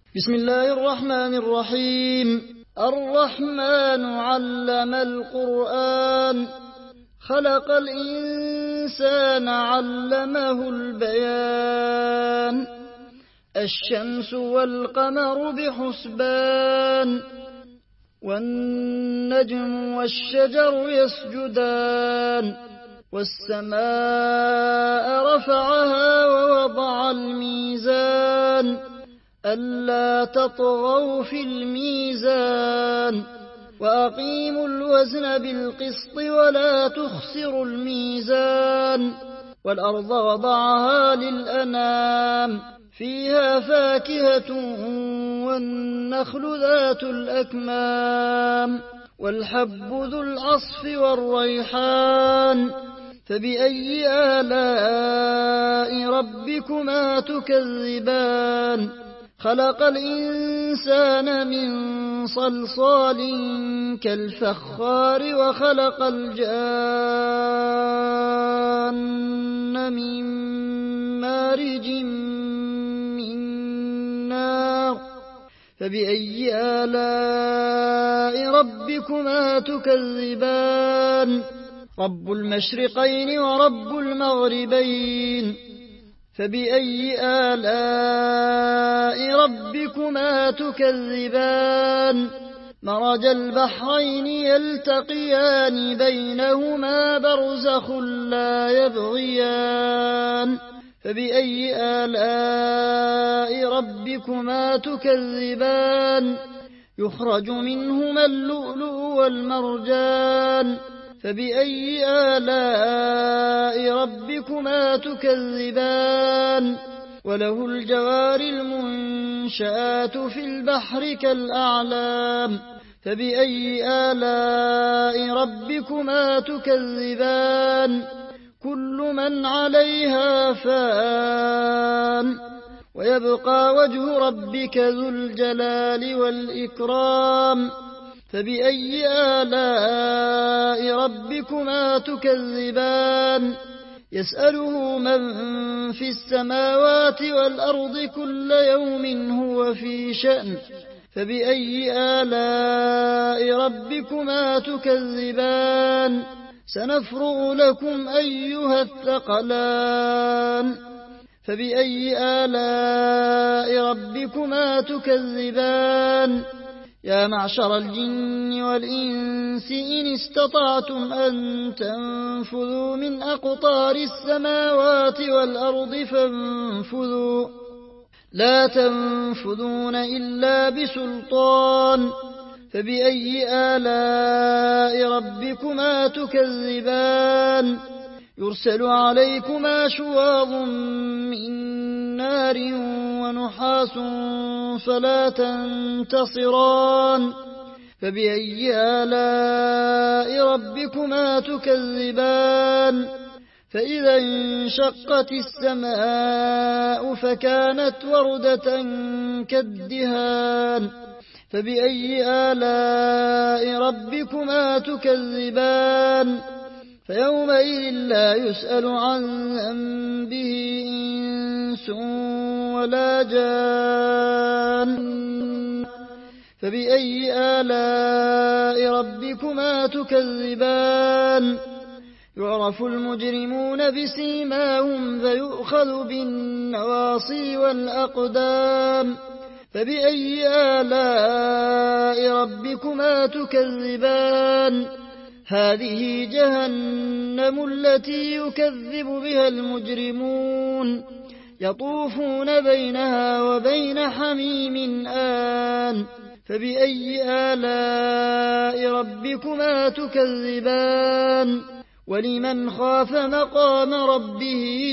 بسم الله الرحمن الرحيم. الرحمن علم القرآن خلق الإنسان علمه البيان. الشمس والقمر بحسبان والنجم والشجر يسجدان والسماء رفعها ووضع الميزان ألا تطغوا في الميزان وأقيموا الوزن بالقسط ولا تخسروا الميزان. والأرض وضعها للأنام فيها فاكهة والنخل ذات الأكمام والحب ذو العصف والريحان. فبأي آلاء ربكما تكذبان؟ خلق الإنسان من صلصال كالفخار وخلق الجان من مارج من نار. فبأي آلاء ربكما تكذبان؟ رب المشرقين ورب المغربين. فبأي آلاء ربكما تكذبان؟ مرج البحرين يلتقيان بينهما برزخ لا يبغيان. فبأي آلاء ربكما تكذبان؟ يخرج منهما اللؤلؤ والمرجان. فبأي آلاء ربكما تكذبان؟ وله الجوار المنشآت في البحر كالأعلام. فبأي آلاء ربكما تكذبان؟ كل من عليها فان ويبقى وجه ربك ذو الجلال والإكرام. فبأي آلاء ربكما تكذبان؟ يسأله من في السماوات والأرض كل يوم هو في شأن. فبأي آلاء ربكما تكذبان؟ سنفرغ لكم أيها الثقلان. فبأي آلاء ربكما تكذبان؟ يا معشر الجن والإنس إن استطعتم أن تنفذوا من أقطار السماوات والأرض فانفذوا لا تنفذون إلا بسلطان. فبأي آلاء ربكما تكذبان؟ يرسل عليكما شواظ من نار ونحاس فلا تنتصران. فبأي آلاء ربكما تكذبان؟ فإذا انشقت السماء فكانت وردة كالدهان. فبأي آلاء ربكما تكذبان؟ فيومئذ لا يسأل عن ذنبه إنس ولا جان. فبأي آلاء ربكما تكذبان؟ يعرف المجرمون بسيماهم فيؤخذ بالنواصي والأقدام. فبأي آلاء ربكما تكذبان؟ هذه جهنم التي يكذب بها المجرمون يطوفون بينها وبين حميم آن. فبأي آلاء ربكما تكذبان؟ ولمن خاف مقام ربه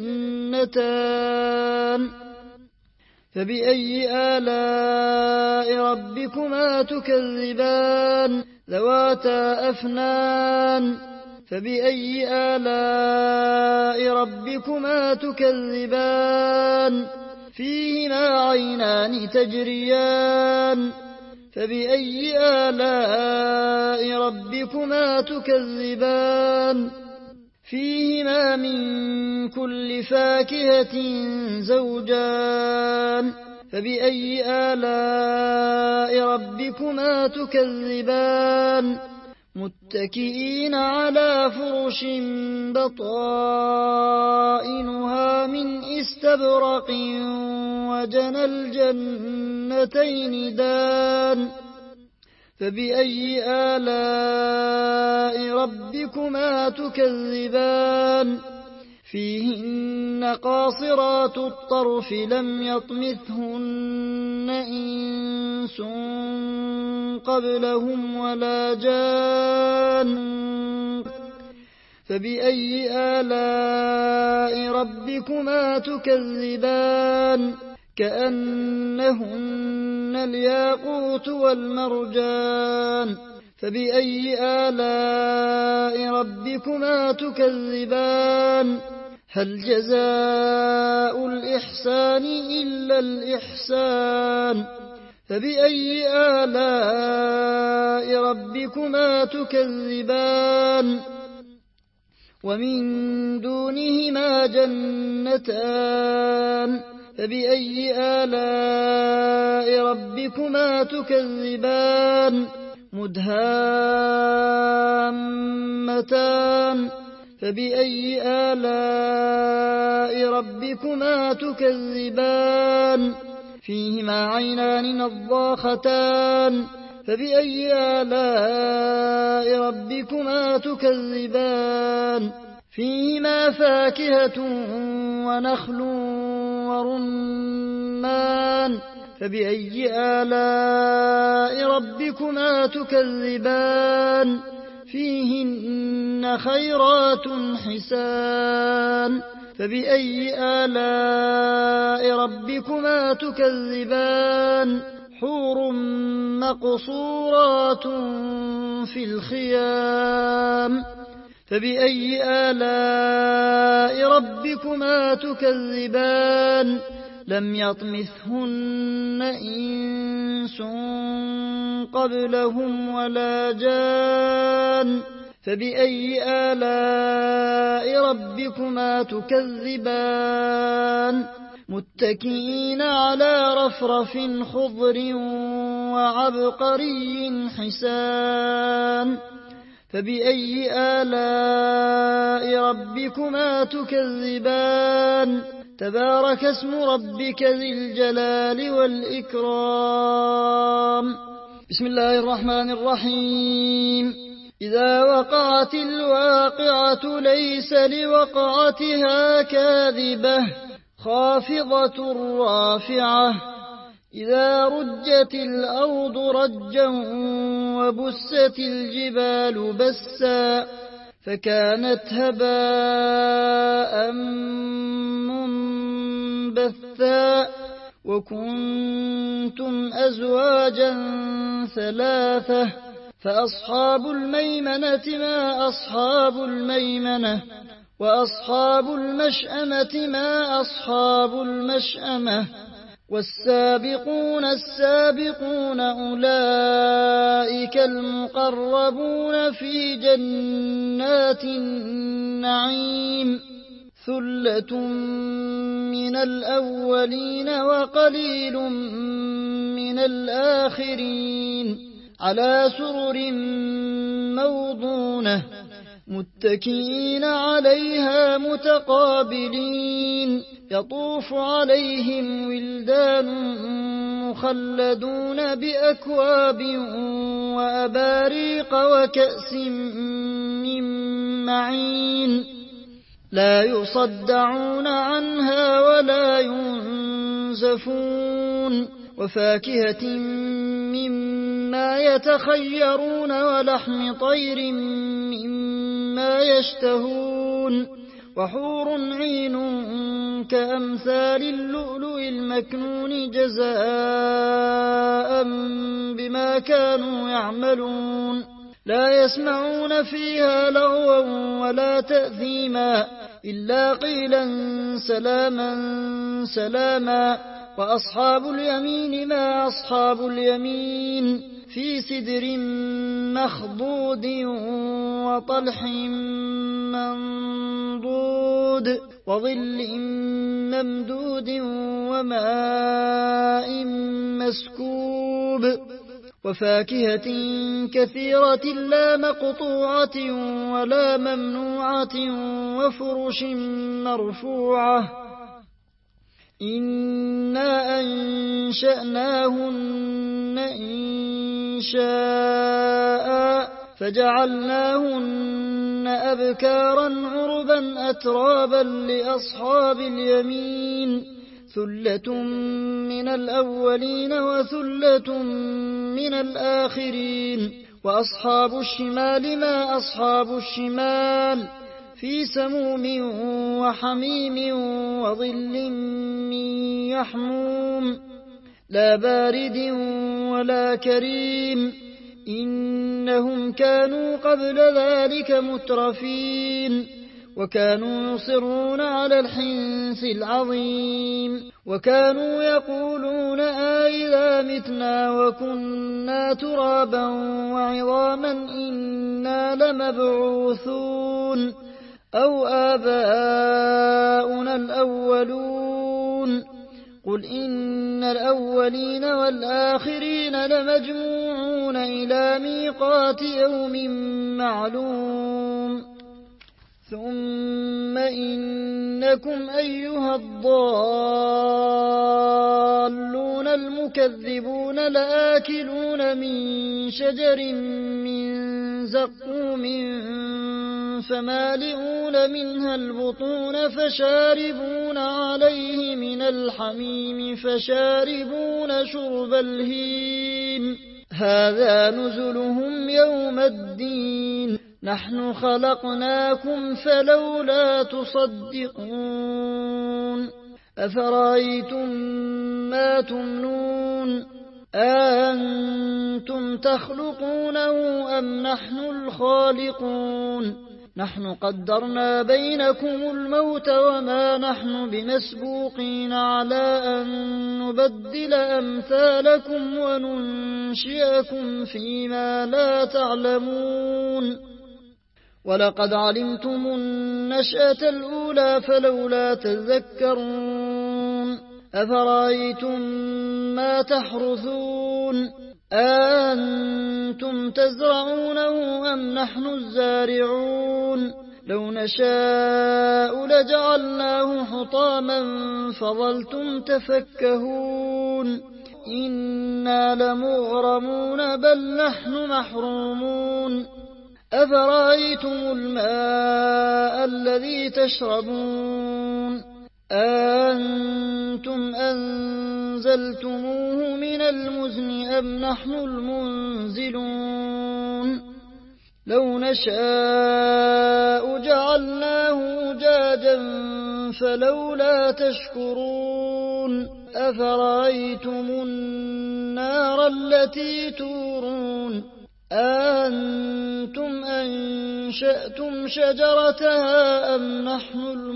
جنتان. فبأي آلاء ربكما تكذبان؟ ذواتا أفنان. فبأي آلاء ربكما تكذبان؟ فيهما عينان تجريان. فبأي آلاء ربكما تكذبان؟ فيهما من كل فاكهة زوجان فبأي آلاء ربكما تكذبان متكئين على فرش بطائنها من استبرق وجنى الجنتين دان فبأي آلاء ربكما تكذبان فيهن قاصرات الطرف لم يطمثهن إنس قبلهم ولا جان فبأي آلاء ربكما تكذبان كأنهن الياقوت والمرجان فبأي آلاء ربكما تكذبان هل جزاء الإحسان إلا الإحسان فبأي آلاء ربكما تكذبان ومن دونهما جنتان فبأي آلاء ربكما تكذبان مدهامتان فبأي آلاء ربكما تكذبان فيهما عينان نضاختان فبأي آلاء ربكما تكذبان فيهما فاكهة ونخل ورمان فبأي آلاء ربكما تكذبان فيهن خيرات حسان فبأي آلاء ربكما تكذبان حور مقصورات في الخيام فبأي آلاء ربكما تكذبان لم يطمثهن إنس قبلهم ولا جان فبأي آلاء ربكما تكذبان متكئين على رفرف خضر وعبقري حسان فبأي آلاء ربكما تكذبان تبارك اسم ربك ذي الجلال والإكرام بسم الله الرحمن الرحيم إذا وقعت الواقعة ليس لوقعتها كاذبة خافضة رافعة إذا رجت الأرض رجا وبست الجبال بسا فكانت هباء منبثا وكنتم أزواجا ثلاثة فأصحاب الميمنة ما أصحاب الميمنة وأصحاب المشأمة ما أصحاب المشأمة والسابقون السابقون أولئك المقربون في جنات النعيم ثلة من الأولين وقليل من الآخرين على سرر موضونة متكئين عليها متقابلين يطوف عليهم ولدان مخلدون بأكواب وأباريق وكأس من معين لا يصدعون عنها ولا ينزفون وفاكهة مما يتخيرون ولحم طير مما يشتهون وحور عين كأمثال اللؤلؤ المكنون جزاء بما كانوا يعملون لا يسمعون فيها لغوا ولا تأثيما إلا قيلا سلاما سلاما وأصحاب اليمين ما أصحاب اليمين في سدر مخضود وطلح منضود وظل ممدود وماء مسكوب وفاكهة كثيرة لا مقطوعة ولا ممنوعة وفرش مرفوعة إنا أنشأناهن إنشاء فجعلناهن أبكارا عربا أترابا لأصحاب اليمين ثلة من الأولين وثلة من الآخرين وأصحاب الشمال ما أصحاب الشمال في سموم وحميم وظل من يحموم لا بارد ولا كريم إنهم كانوا قبل ذلك مترفين وكانوا يصرون على الحنث العظيم وكانوا يقولون أئذا متنا وكنا ترابا وعظاما إنا لمبعوثون أو آباؤنا الأولون قل إن الأولين والآخرين لمجموعون إلى ميقات يوم معلوم ثم إنكم أيها الضالون المكذبون لآكلون من شجر من زقوم فمالئون منها البطون فشاربون عليه من الحميم فشاربون شرب الهيم هذا نزلهم يوم الدين نحن خلقناكم فلولا تصدقون أفرأيتم ما تمنون أأنتم تخلقونه أم نحن الخالقون نحن قدرنا بينكم الموت وما نحن بمسبوقين على أن نبدل أمثالكم وننشئكم فيما لا تعلمون ولقد علمتم النشأة الأولى فلولا تذكرون أفرأيتم ما تحرثون أأنتم تزرعونه أم نحن الزارعون لو نشاء لجعلناه حطاما فظلتم تفكهون إنا لمغرمون بل نحن محرومون أفرأيتم الماء الذي تشربون أأنتم أنزلتموه من المزن أم نحن المنزلون لو نشاء جعلناه أجاجا فلولا تشكرون أفرأيتم النار التي تورون أأنتم أنشأتم شجرتها أم نحن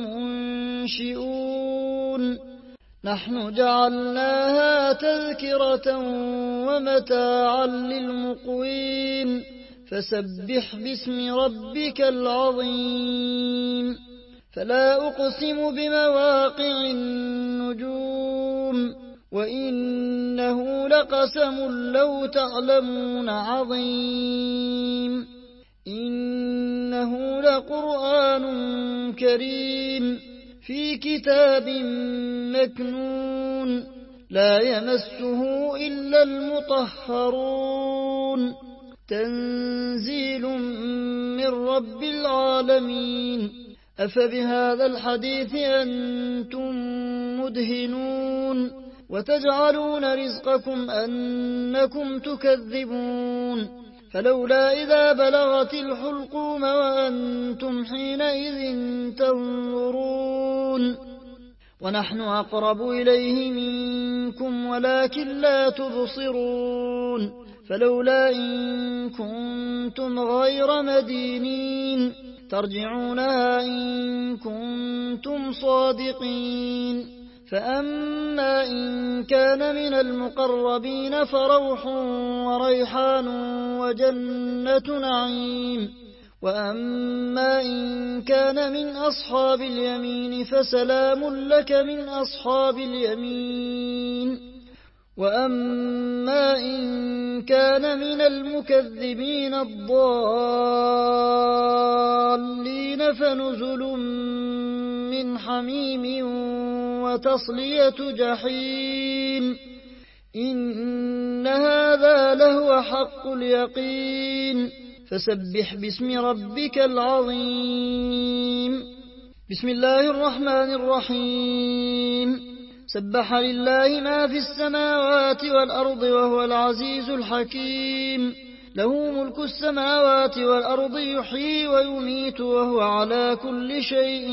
المنشئون نحن جعلناها تذكرة ومتاعا للمقوين فسبح باسم ربك العظيم فلا أقسم بمواقع النجوم وإنه لقسم لو تعلمون عظيم إنه لقرآن كريم في كتاب مكنون لا يمسه إلا المطهرون تنزيل من رب العالمين أفبهذا الحديث أنتم مدهنون وتجعلون رزقكم أنكم تكذبون فلولا إذا بلغت الحلقوم وأنتم حينئذ تنظرون ونحن أقرب إليه منكم ولكن لا تبصرون فلولا إن كنتم غير مدينين ترجعونها إن كنتم صادقين فأما إن كان من المقربين فروح وريحان وجنة نعيم، وأما إن كان من أصحاب اليمين فسلام لك من أصحاب اليمين، وأما إن كان من المكذبين الضالين فنزل من حميم وتصلية جحيم، إن هذا لهو حق اليقين. فسبح باسم ربك العظيم. بسم الله الرحمن الرحيم. سبح لله ما في السماوات والأرض وهو العزيز الحكيم. له ملك السماوات والأرض يحيي ويميت وهو على كل شيء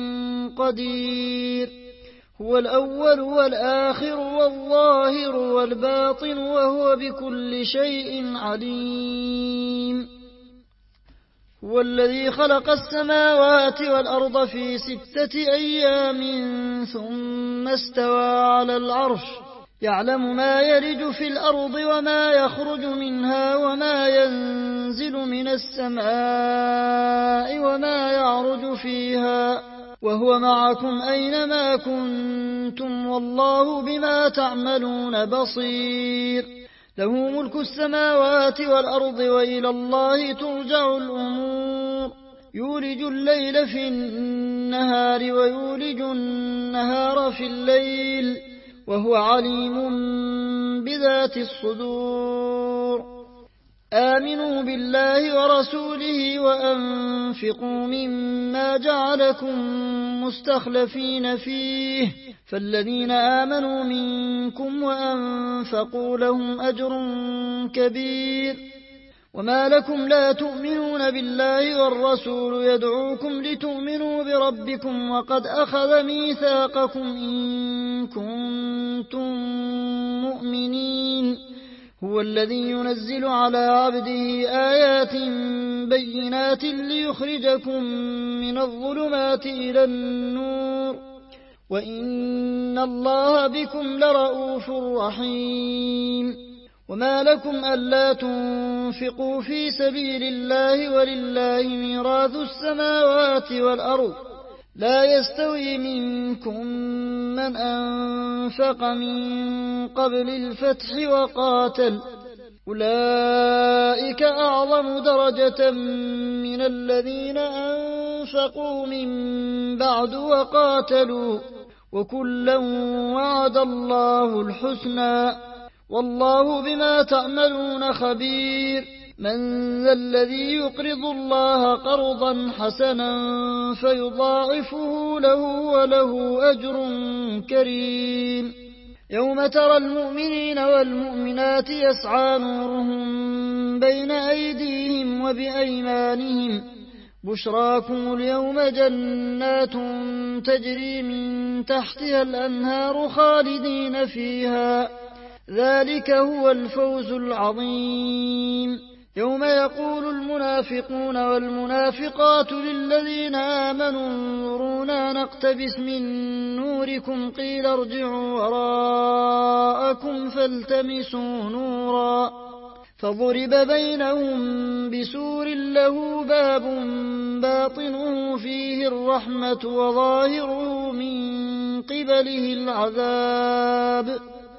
قدير. هو الأول والآخر والظاهر والباطن وهو بكل شيء عليم. هو الذي خلق السماوات والأرض في 6 أيام ثم استوى على العرش، يعلم ما يلج في الأرض وما يخرج منها وما ينزل من السماء وما يعرج فيها، وهو معكم أينما كنتم والله بما تعملون بصير. له ملك السماوات والأرض وإلى الله ترجع الأمور. يولج الليل في النهار ويولج النهار في الليل وهو عليم بذات الصدور. آمنوا بالله ورسوله وأنفقوا مما جعلكم مستخلفين فيه، فالذين آمنوا منكم وأنفقوا لهم أجر كبير. وما لكم لا تؤمنون بالله والرسول يدعوكم لتؤمنوا بربكم وقد أخذ ميثاقكم إن كنتم مؤمنين. هو الذي ينزل على عبده آيات بينات ليخرجكم من الظلمات إلى النور، وإن الله بكم لرؤوف رحيم. وما لكم ألا تنفقوا في سبيل الله ولله ميراث السماوات والأرض، لا يستوي منكم من أنفق من قبل الفتح وقاتل، أولئك أعظم درجة من الذين أنفقوا من بعد وقاتلوا، وكلا وعد الله الحسنى، والله بما تعملون خبير. من ذا الذي يقرض الله قرضا حسنا فيضاعفه له وله أجر كريم. يوم ترى المؤمنين والمؤمنات يسعى نورهم بين أيديهم وبأيمانهم، بشراكم اليوم جنات تجري من تحتها الأنهار خالدين فيها، ذلك هو الفوز العظيم. يوم يقول المنافقون والمنافقات للذين آمنوا انظرونا نقتبس من نوركم قيل ارجعوا وراءكم فالتمسوا نورا، فضرب بينهم بسور له باب باطنه فيه الرحمة وظاهره من قبله العذاب.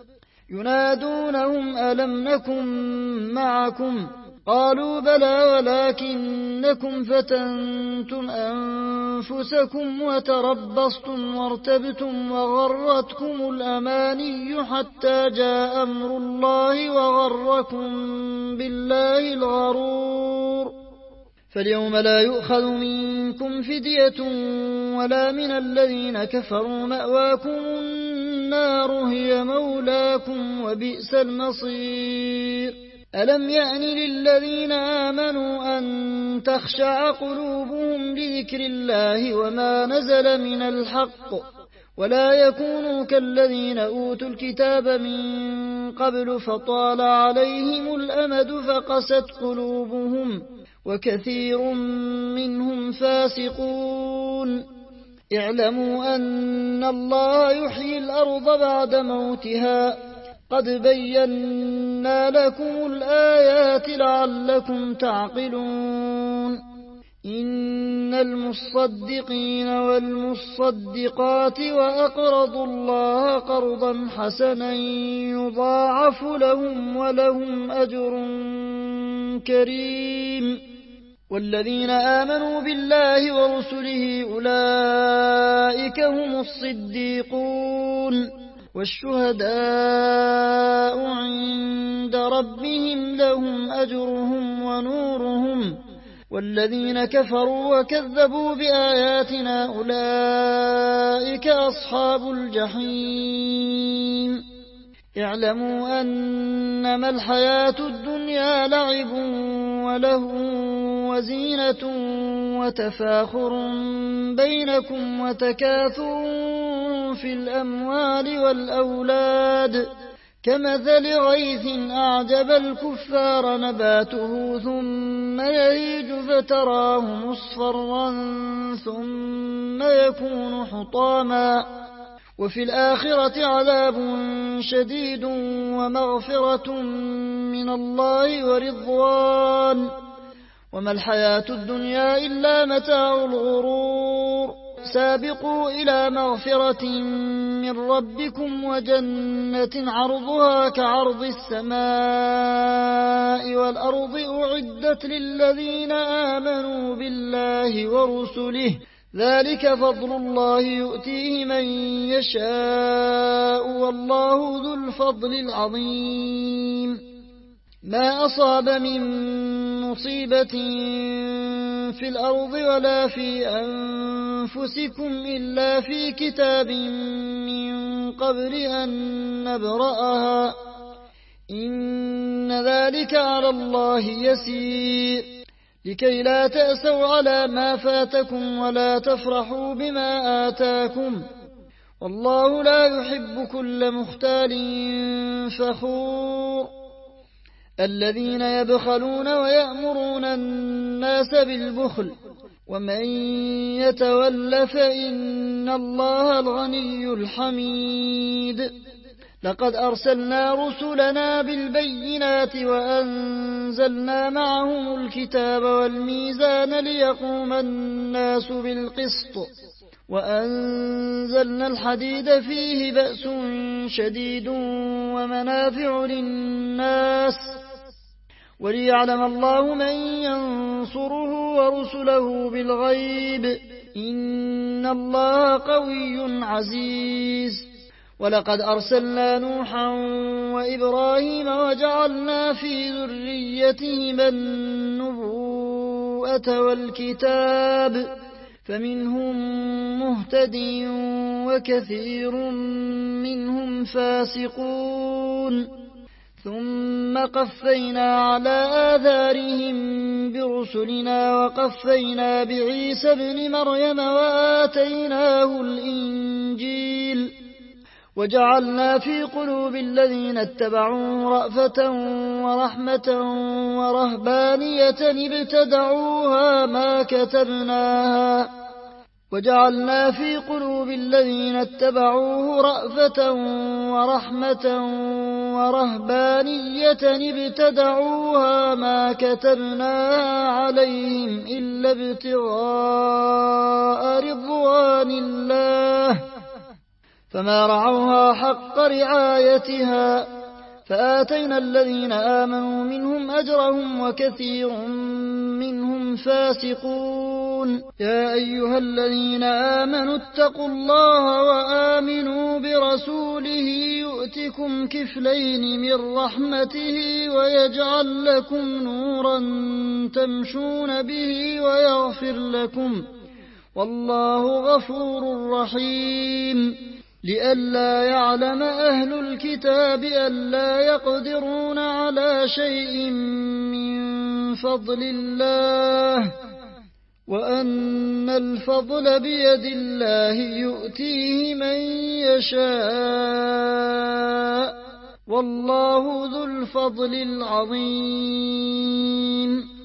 ينادونهم ألم نكن معكم؟ قالوا بلى ولكنكم فتنتم أنفسكم وتربصتم وارتبتم وغرتكم الأماني حتى جاء أمر الله وغركم بالله الغرور. فاليوم لا يؤخذ منكم فدية ولا من الذين كفروا، مأواكم النار هي مولاكم وبئس المصير. ألم يأن للذين آمنوا أن تخشع قلوبهم لذكر الله وما نزل من الحق، ولا يكونوا كالذين أوتوا الكتاب من قبل فطال عليهم الأمد فقست قلوبهم وكثير منهم فاسقون. اعلموا أن الله يحيي الأرض بعد موتها قد بينا لكم الآيات لعلكم تعقلون إن المصدقين والمصدقات وأقرضوا الله قرضا حسنا يضاعف لهم ولهم أجر كريم والذين آمنوا بالله ورسله أولئك هم الصديقون والشهداء عند ربهم لهم أجرهم ونورهم والذين كفروا وكذبوا بآياتنا أولئك أصحاب الجحيم اعلموا أنما الحياة الدنيا لعب وله وزينة وتفاخر بينكم وتكاثر في الأموال والأولاد كمثل غيث أعجب الكفار نباته ثم يهيج فتراه مصفرا ثم يكون حطاما وفي الآخرة عذاب شديد ومغفرة من الله ورضوان وما الحياة الدنيا إلا متاع الغرور سابقوا إلى مغفرة من ربكم وجنة عرضها كعرض السماء والأرض أعدت للذين آمنوا بالله ورسله ذلك فضل الله يؤتيه من يشاء والله ذو الفضل العظيم ما أصاب من مصيبة في الأرض ولا في أنفسكم إلا في كتاب من قبل أن نبرأها إن ذلك على الله يسير لكي لا تأسوا على ما فاتكم ولا تفرحوا بما آتاكم والله لا يحب كل مختال فخور الذين يبخلون ويأمرون الناس بالبخل ومن يتول فإن الله الغني الحميد لقد أرسلنا رسلنا بالبينات وأنزلنا معهم الكتاب والميزان ليقوم الناس بالقسط وأنزلنا الحديد فيه بأس شديد ومنافع للناس وليعلم الله من ينصره ورسله بالغيب إن الله قوي عزيز ولقد أرسلنا نوحا وإبراهيم وجعلنا في ذريتهما النبوءة والكتاب فمنهم مهتد وكثير منهم فاسقون ثم قفينا على آثارهم برسلنا وقفينا بعيسى ابن مريم وآتيناه الإنجيل وجعلنا في قلوب الذين اتبعوه رأفة ورحمة ورهبانية ابتدعوها ما كتبناها وجعلنا في قلوب الذين اتبعوه رأفة ورحمة ورهبانية ابتدعوها ما كتبناها عليهم إلا ابتغاء رضوان الله فما رعوها حق رعايتها فآتينا الذين آمنوا منهم أجرهم وكثير منهم فاسقون يا أيها الذين آمنوا اتقوا الله وآمنوا برسوله يؤتكم كفلين من رحمته ويجعل لكم نورا تمشون به ويغفر لكم والله غفور رحيم لئلا يعلم أهل الكتاب ألا يقدرون على شيء من فضل الله وأن الفضل بيد الله يؤتيه من يشاء والله ذو الفضل العظيم